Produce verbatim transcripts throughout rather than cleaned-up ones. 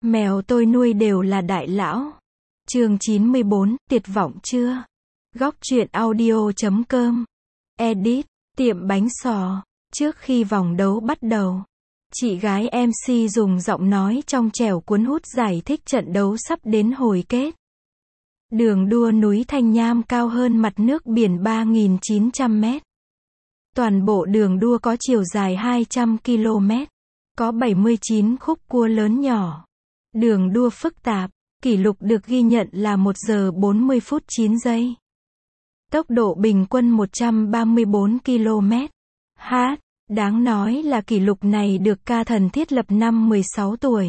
Mèo tôi nuôi đều là đại lão. Chương chín mươi bốn, tuyệt vọng chưa? Góc truyện audio chấm com. Edit, tiệm bánh sò. Trước khi vòng đấu bắt đầu, chị gái em xê dùng giọng nói trong trẻo cuốn hút giải thích trận đấu sắp đến hồi kết. Đường đua núi Thanh Nham cao hơn mặt nước biển ba nghìn chín trăm mét. Toàn bộ đường đua có chiều dài hai trăm ki lô mét. Có bảy mươi chín khúc cua lớn nhỏ. Đường đua phức tạp, kỷ lục được ghi nhận là một giờ bốn mươi phút chín giây. Tốc độ bình quân một trăm ba mươi bốn ki lô mét h. Đáng nói là kỷ lục này được ca thần thiết lập năm mười sáu tuổi.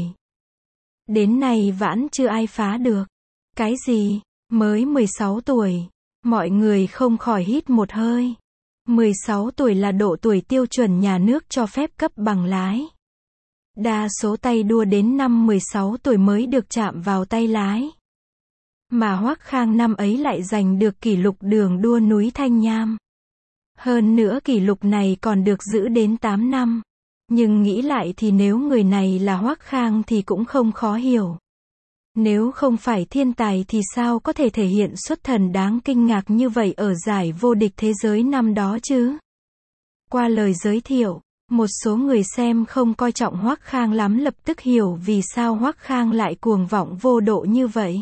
Đến nay vẫn chưa ai phá được. Cái gì? Mới mười sáu tuổi. Mọi người không khỏi hít một hơi. mười sáu tuổi là độ tuổi tiêu chuẩn nhà nước cho phép cấp bằng lái. Đa số tay đua đến năm mười sáu tuổi mới được chạm vào tay lái. Mà Hoắc Khang năm ấy lại giành được kỷ lục đường đua núi Thanh Nham. Hơn nữa kỷ lục này còn được giữ đến tám năm. Nhưng nghĩ lại thì nếu người này là Hoắc Khang thì cũng không khó hiểu. Nếu không phải thiên tài thì sao có thể thể hiện xuất thần đáng kinh ngạc như vậy ở giải vô địch thế giới năm đó chứ? Qua lời giới thiệu, một số người xem không coi trọng Hoắc Khang lắm lập tức hiểu vì sao Hoắc Khang lại cuồng vọng vô độ như vậy.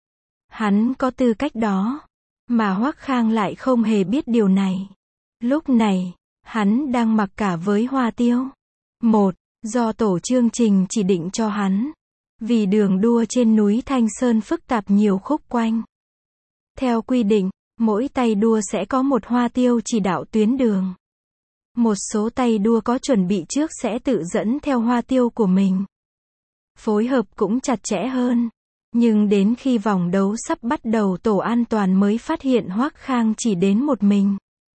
Hắn có tư cách đó, mà Hoắc Khang lại không hề biết điều này. Lúc này, hắn đang mặc cả với Hoa Tiêu. Một, do tổ chương trình chỉ định cho hắn. Vì đường đua trên núi Thanh Sơn phức tạp nhiều khúc quanh. Theo quy định, mỗi tay đua sẽ có một Hoa Tiêu chỉ đạo tuyến đường. Một số tay đua có chuẩn bị trước sẽ tự dẫn theo Hoa Tiêu của mình. Phối hợp cũng chặt chẽ hơn. Nhưng đến khi vòng đấu sắp bắt đầu tổ an toàn mới phát hiện Hoắc Khang chỉ đến một mình.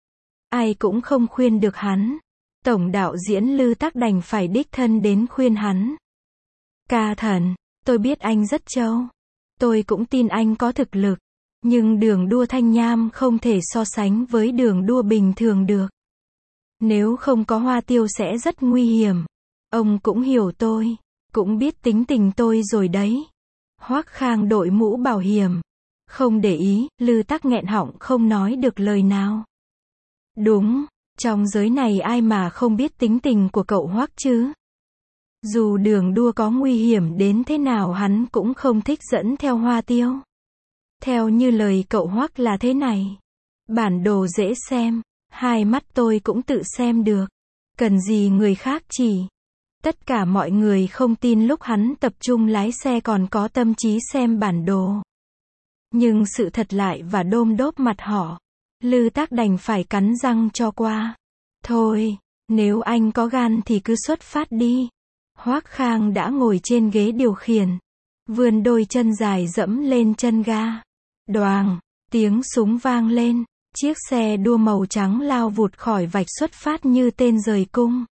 Ai cũng không khuyên được hắn. Tổng đạo diễn Lư Tác đành phải đích thân đến khuyên hắn. Ca thần, tôi biết anh rất trâu. Tôi cũng tin anh có thực lực. Nhưng đường đua Thanh Nham không thể so sánh với đường đua bình thường được. Nếu không có Hoa Tiêu sẽ rất nguy hiểm. Ông cũng hiểu tôi, cũng biết tính tình tôi rồi đấy. Hoắc Khang đội mũ bảo hiểm. Không để ý, Lư Tác nghẹn họng không nói được lời nào. Đúng, trong giới này ai mà không biết tính tình của cậu Hoắc chứ? Dù đường đua có nguy hiểm đến thế nào hắn cũng không thích dẫn theo Hoa Tiêu. Theo như lời cậu Hoắc là thế này. Bản đồ dễ xem, hai mắt tôi cũng tự xem được. Cần gì người khác chỉ. Tất cả mọi người không tin lúc hắn tập trung lái xe còn có tâm trí xem bản đồ. Nhưng sự thật lại và đôm đốp mặt họ. Lư Tác đành phải cắn răng cho qua. Thôi, nếu anh có gan thì cứ xuất phát đi. Hoắc Khang đã ngồi trên ghế điều khiển. Vươn đôi chân dài dẫm lên chân ga. Đoàng, tiếng súng vang lên. Chiếc xe đua màu trắng lao vụt khỏi vạch xuất phát như tên rời cung.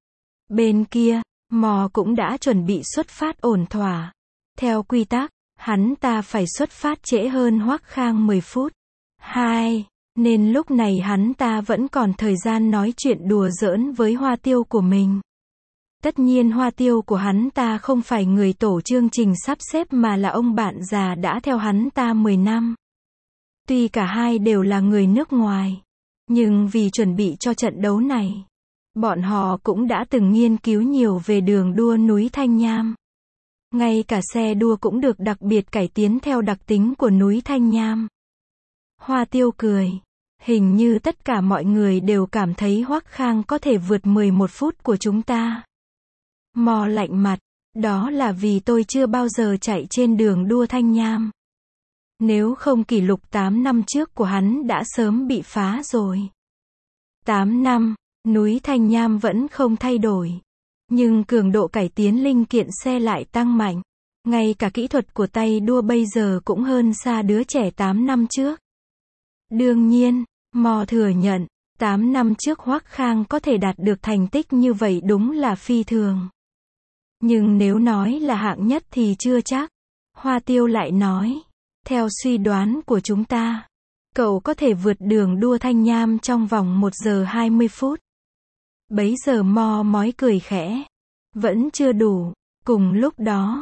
Bên kia, Mò cũng đã chuẩn bị xuất phát ổn thỏa. Theo quy tắc, hắn ta phải xuất phát trễ hơn Hoắc Khang mười phút. Hai, nên lúc này hắn ta vẫn còn thời gian nói chuyện đùa giỡn với Hoa Tiêu của mình. Tất nhiên Hoa Tiêu của hắn ta không phải người tổ chương trình sắp xếp mà là ông bạn già đã theo hắn ta mười năm. Tuy cả hai đều là người nước ngoài, nhưng vì chuẩn bị cho trận đấu này, bọn họ cũng đã từng nghiên cứu nhiều về đường đua núi Thanh Nham. Ngay cả xe đua cũng được đặc biệt cải tiến theo đặc tính của núi Thanh Nham. Hoa Tiêu cười. Hình như tất cả mọi người đều cảm thấy Hoắc Khang có thể vượt mười một phút của chúng ta. Mò lạnh mặt. Đó là vì tôi chưa bao giờ chạy trên đường đua Thanh Nham. Nếu không kỷ lục tám năm trước của hắn đã sớm bị phá rồi. tám năm, núi Thanh Nham vẫn không thay đổi. Nhưng cường độ cải tiến linh kiện xe lại tăng mạnh. Ngay cả kỹ thuật của tay đua bây giờ cũng hơn xa đứa trẻ tám năm trước. Đương nhiên, Mò thừa nhận, tám năm trước Hoắc Khang có thể đạt được thành tích như vậy đúng là phi thường. Nhưng nếu nói là hạng nhất thì chưa chắc. Hoa Tiêu lại nói, theo suy đoán của chúng ta, cậu có thể vượt đường đua Thanh Nham trong vòng một giờ hai mươi phút. Bấy giờ Mo mói cười khẽ. Vẫn chưa đủ. Cùng lúc đó,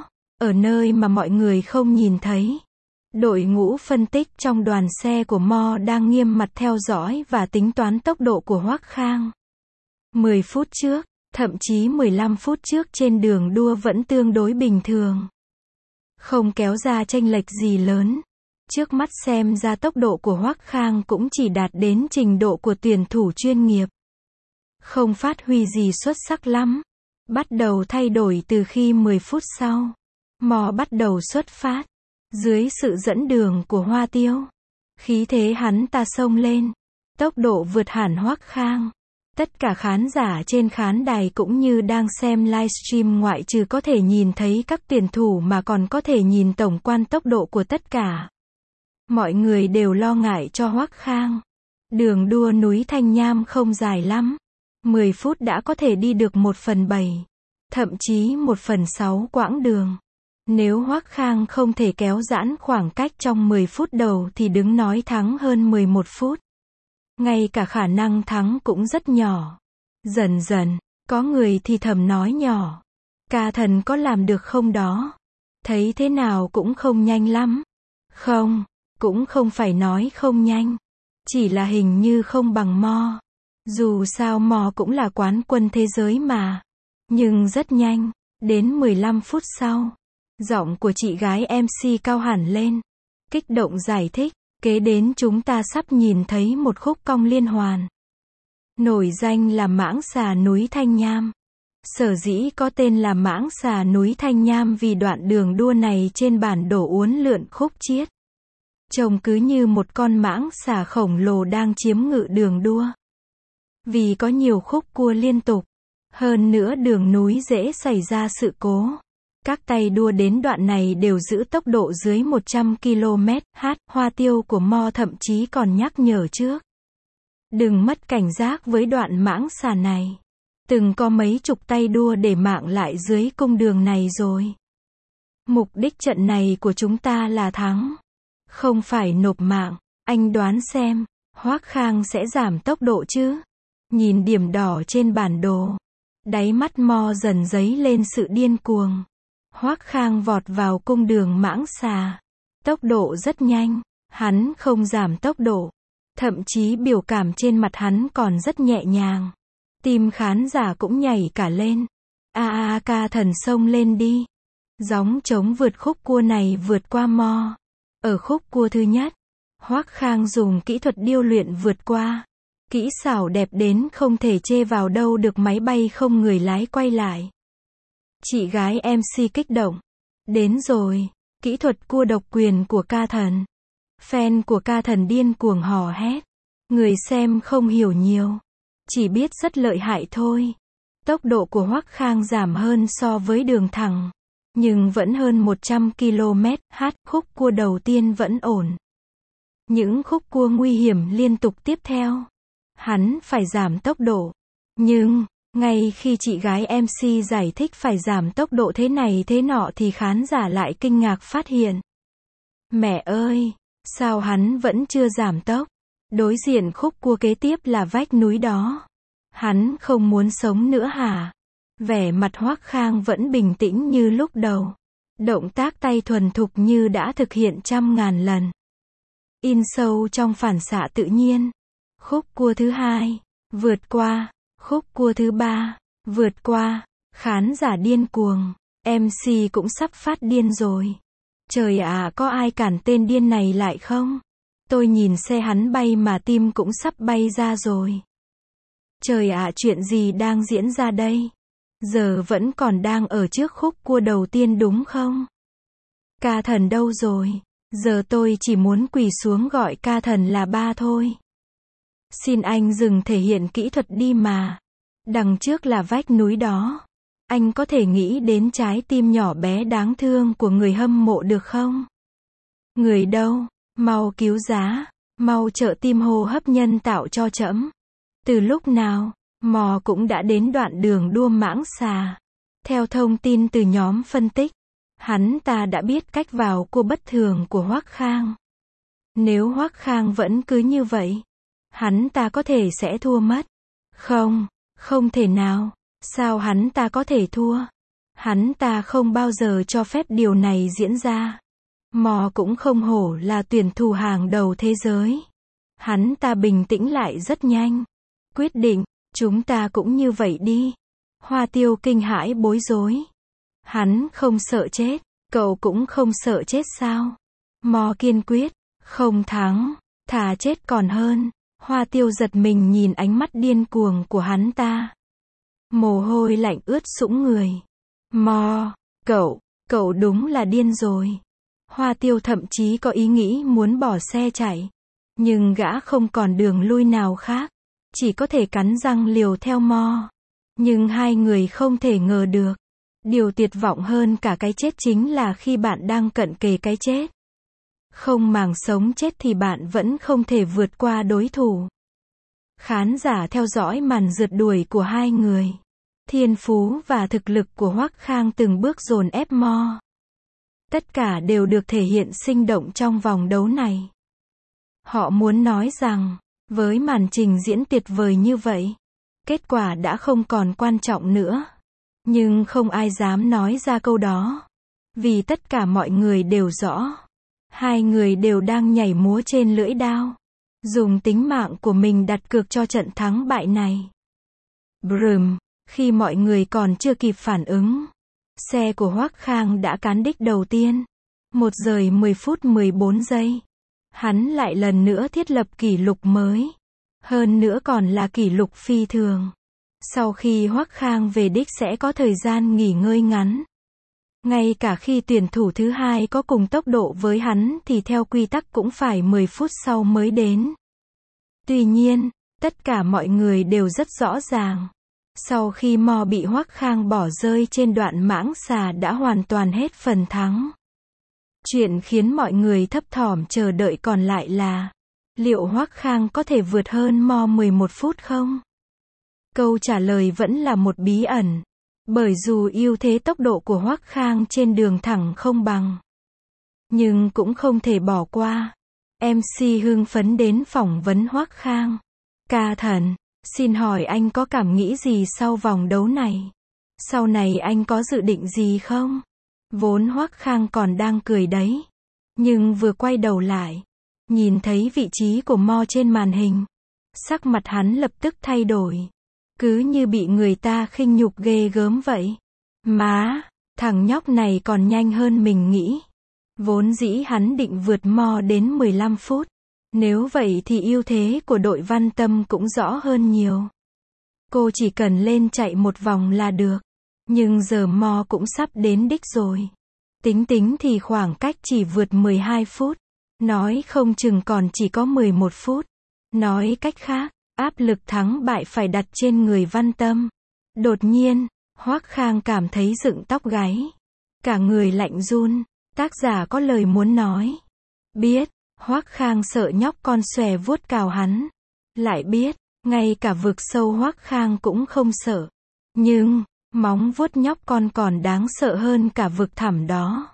Ở nơi mà mọi người không nhìn thấy, đội ngũ phân tích trong đoàn xe của Mo đang nghiêm mặt theo dõi và tính toán tốc độ của Hoắc Khang. mười phút trước, thậm chí mười lăm phút trước trên đường đua vẫn tương đối bình thường. Không kéo ra chênh lệch gì lớn. Trước mắt xem ra tốc độ của Hoắc Khang cũng chỉ đạt đến trình độ của tuyển thủ chuyên nghiệp. Không phát huy gì xuất sắc lắm. Bắt đầu thay đổi từ khi mười phút sau. Mo bắt đầu xuất phát. Dưới sự dẫn đường của Hoa Tiêu. Khí thế hắn ta xông lên. Tốc độ vượt hẳn Hoắc Khang. Tất cả khán giả trên khán đài cũng như đang xem livestream ngoại trừ có thể nhìn thấy các tuyển thủ mà còn có thể nhìn tổng quan tốc độ của tất cả. Mọi người đều lo ngại cho Hoắc Khang. Đường đua núi Thanh Nham không dài lắm. mười phút đã có thể đi được một phần bảy. Thậm chí một phần sáu quãng đường. Nếu Hoắc Khang không thể kéo giãn khoảng cách trong mười phút đầu thì đứng nói thắng hơn mười một phút. Ngay cả khả năng thắng cũng rất nhỏ. Dần dần, có người thì thầm nói nhỏ. Ca Thần có làm được không đó? Thấy thế nào cũng không nhanh lắm. Không, cũng không phải nói không nhanh. Chỉ là hình như không bằng Mo. Dù sao Mo cũng là quán quân thế giới mà. Nhưng rất nhanh, đến mười lăm phút sau. Giọng của chị gái em xê cao hẳn lên. Kích động giải thích. Kế đến chúng ta sắp nhìn thấy một khúc cong liên hoàn. Nổi danh là mãng xà núi Thanh Nham. Sở dĩ có tên là mãng xà núi Thanh Nham vì đoạn đường đua này trên bản đồ uốn lượn khúc chiết. Trông cứ như một con mãng xà khổng lồ đang chiếm ngự đường đua. Vì có nhiều khúc cua liên tục. Hơn nữa đường núi dễ xảy ra sự cố. Các tay đua đến đoạn này đều giữ tốc độ dưới một trăm ki lô mét h. Hoa Tiêu của Mo thậm chí còn nhắc nhở trước. Đừng mất cảnh giác với đoạn mãng xà này. Từng có mấy chục tay đua để mạng lại dưới cung đường này rồi. Mục đích trận này của chúng ta là thắng. Không phải nộp mạng. Anh đoán xem, Hoắc Khang sẽ giảm tốc độ chứ? Nhìn điểm đỏ trên bản đồ. Đáy mắt Mo dần dấy lên sự điên cuồng. Hoắc Khang vọt vào cung đường mãng xà. Tốc độ rất nhanh. Hắn không giảm tốc độ. Thậm chí biểu cảm trên mặt hắn còn rất nhẹ nhàng. Tim khán giả cũng nhảy cả lên. A a Ca Thần xông lên đi. Gióng trống vượt khúc cua này vượt qua Mo. Ở khúc cua thứ nhất, Hoắc Khang dùng kỹ thuật điêu luyện vượt qua. Kỹ xảo đẹp đến không thể chê vào đâu được, máy bay không người lái quay lại. Chị gái em xê kích động. Đến rồi, kỹ thuật cua độc quyền của Ca Thần. Fan của Ca Thần điên cuồng hò hét. Người xem không hiểu nhiều. Chỉ biết rất lợi hại thôi. Tốc độ của Hoắc Khang giảm hơn so với đường thẳng. Nhưng vẫn hơn một trăm ki lô mét h. Khúc cua đầu tiên vẫn ổn. Những khúc cua nguy hiểm liên tục tiếp theo. Hắn phải giảm tốc độ. Nhưng, ngay khi chị gái em xê giải thích phải giảm tốc độ thế này thế nọ thì khán giả lại kinh ngạc phát hiện. Mẹ ơi, sao hắn vẫn chưa giảm tốc? Đối diện khúc cua kế tiếp là vách núi đó. Hắn không muốn sống nữa hả? Vẻ mặt Hoắc Khang vẫn bình tĩnh như lúc đầu. Động tác tay thuần thục như đã thực hiện trăm ngàn lần. In sâu trong phản xạ tự nhiên. Khúc cua thứ hai, vượt qua. Khúc cua thứ ba, vượt qua. Khán giả điên cuồng. em xê cũng sắp phát điên rồi. Trời ạ, à, có ai cản tên điên này lại không? Tôi nhìn xe hắn bay mà tim cũng sắp bay ra rồi. Trời ạ, à, chuyện gì đang diễn ra đây? Giờ vẫn còn đang ở trước khúc cua đầu tiên đúng không? Ca Thần đâu rồi? Giờ tôi chỉ muốn quỳ xuống gọi Ca Thần là ba thôi. Xin anh dừng thể hiện kỹ thuật đi mà. Đằng trước là vách núi đó. Anh có thể nghĩ đến trái tim nhỏ bé đáng thương của người hâm mộ được không? Người đâu? Mau cứu giá. Mau trợ tim hô hấp nhân tạo cho trẫm. Từ lúc nào, Mò cũng đã đến đoạn đường đua mãng xà. Theo thông tin từ nhóm phân tích, hắn ta đã biết cách vào cua bất thường của Hoắc Khang. Nếu Hoắc Khang vẫn cứ như vậy, hắn ta có thể sẽ thua mất. Không, không thể nào. Sao hắn ta có thể thua? Hắn ta không bao giờ cho phép điều này diễn ra. Mo cũng không hổ là tuyển thủ hàng đầu thế giới. Hắn ta bình tĩnh lại rất nhanh. Quyết định, chúng ta cũng như vậy đi. Hoa Tiêu kinh hãi bối rối. Hắn không sợ chết, cậu cũng không sợ chết sao? Mo kiên quyết, không thắng, thà chết còn hơn. Hoa Tiêu giật mình nhìn ánh mắt điên cuồng của hắn ta. Mồ hôi lạnh ướt sũng người. Mo, cậu, cậu đúng là điên rồi. Hoa Tiêu thậm chí có ý nghĩ muốn bỏ xe chạy. Nhưng gã không còn đường lui nào khác. Chỉ có thể cắn răng liều theo Mo. Nhưng hai người không thể ngờ được. Điều tuyệt vọng hơn cả cái chết chính là khi bạn đang cận kề cái chết. Không màng sống chết thì bạn vẫn không thể vượt qua đối thủ. Khán giả theo dõi màn rượt đuổi của hai người. Thiên phú và thực lực của Hoắc Khang từng bước dồn ép Mo. Tất cả đều được thể hiện sinh động trong vòng đấu này. Họ muốn nói rằng, với màn trình diễn tuyệt vời như vậy, kết quả đã không còn quan trọng nữa. Nhưng không ai dám nói ra câu đó. Vì tất cả mọi người đều rõ. Hai người đều đang nhảy múa trên lưỡi đao. Dùng tính mạng của mình đặt cược cho trận thắng bại này. Brum, khi mọi người còn chưa kịp phản ứng. Xe của Hoắc Khang đã cán đích đầu tiên. một giờ mười phút mười bốn giây. Hắn lại lần nữa thiết lập kỷ lục mới. Hơn nữa còn là kỷ lục phi thường. Sau khi Hoắc Khang về đích sẽ có thời gian nghỉ ngơi ngắn. Ngay cả khi tuyển thủ thứ hai có cùng tốc độ với hắn thì theo quy tắc cũng phải mười phút sau mới đến. Tuy nhiên, tất cả mọi người đều rất rõ ràng. Sau khi Mo bị Hoắc Khang bỏ rơi trên đoạn mãng xà đã hoàn toàn hết phần thắng. Chuyện khiến mọi người thấp thỏm chờ đợi còn lại là, liệu Hoắc Khang có thể vượt hơn Mo mười một phút không? Câu trả lời vẫn là một bí ẩn. Bởi dù ưu thế tốc độ của Hoắc Khang trên đường thẳng không bằng. Nhưng cũng không thể bỏ qua. em xê hưng phấn đến phỏng vấn Hoắc Khang. Ca thần, xin hỏi anh có cảm nghĩ gì sau vòng đấu này? Sau này anh có dự định gì không? Vốn Hoắc Khang còn đang cười đấy. Nhưng vừa quay đầu lại, nhìn thấy vị trí của Mo trên màn hình. Sắc mặt hắn lập tức thay đổi. Cứ như bị người ta khinh nhục ghê gớm vậy. Má, thằng nhóc này còn nhanh hơn mình nghĩ. Vốn dĩ hắn định vượt Mo đến mười lăm phút. Nếu vậy thì ưu thế của đội Văn Tâm cũng rõ hơn nhiều. Cô chỉ cần lên chạy một vòng là được. Nhưng giờ Mo cũng sắp đến đích rồi. Tính tính thì khoảng cách chỉ vượt mười hai phút. Nói không chừng còn chỉ có mười một phút. Nói cách khác, áp lực thắng bại phải đặt trên người Văn Tâm. Đột nhiên, Hoắc Khang cảm thấy dựng tóc gáy. Cả người lạnh run. Tác giả có lời muốn nói. Biết, Hoắc Khang sợ nhóc con xòe vuốt cào hắn. Lại biết, ngay cả vực sâu Hoắc Khang cũng không sợ. Nhưng, móng vuốt nhóc con còn đáng sợ hơn cả vực thẳm đó.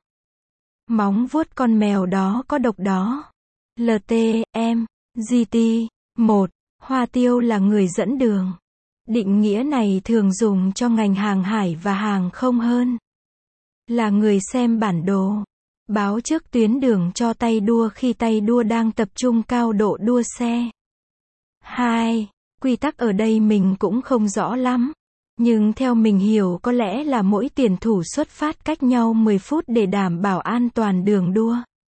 Móng vuốt con mèo đó có độc đó. lờ tê em, giê tê, một. Hoa Tiêu là người dẫn đường. Định nghĩa này thường dùng cho ngành hàng hải và hàng không hơn. Là người xem bản đồ. Báo trước tuyến đường cho tay đua khi tay đua đang tập trung cao độ đua xe. hai. Quy tắc ở đây mình cũng không rõ lắm. Nhưng theo mình hiểu có lẽ là mỗi tuyển thủ xuất phát cách nhau mười phút để đảm bảo an toàn đường đua.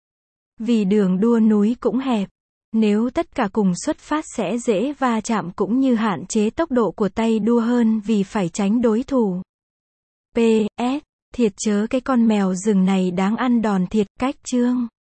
Vì đường đua núi cũng hẹp. Nếu tất cả cùng xuất phát sẽ dễ va chạm cũng như hạn chế tốc độ của tay đua hơn vì phải tránh đối thủ. pê ét. Thiệt chớ cái con mèo rừng này đáng ăn đòn thiệt, cách chương.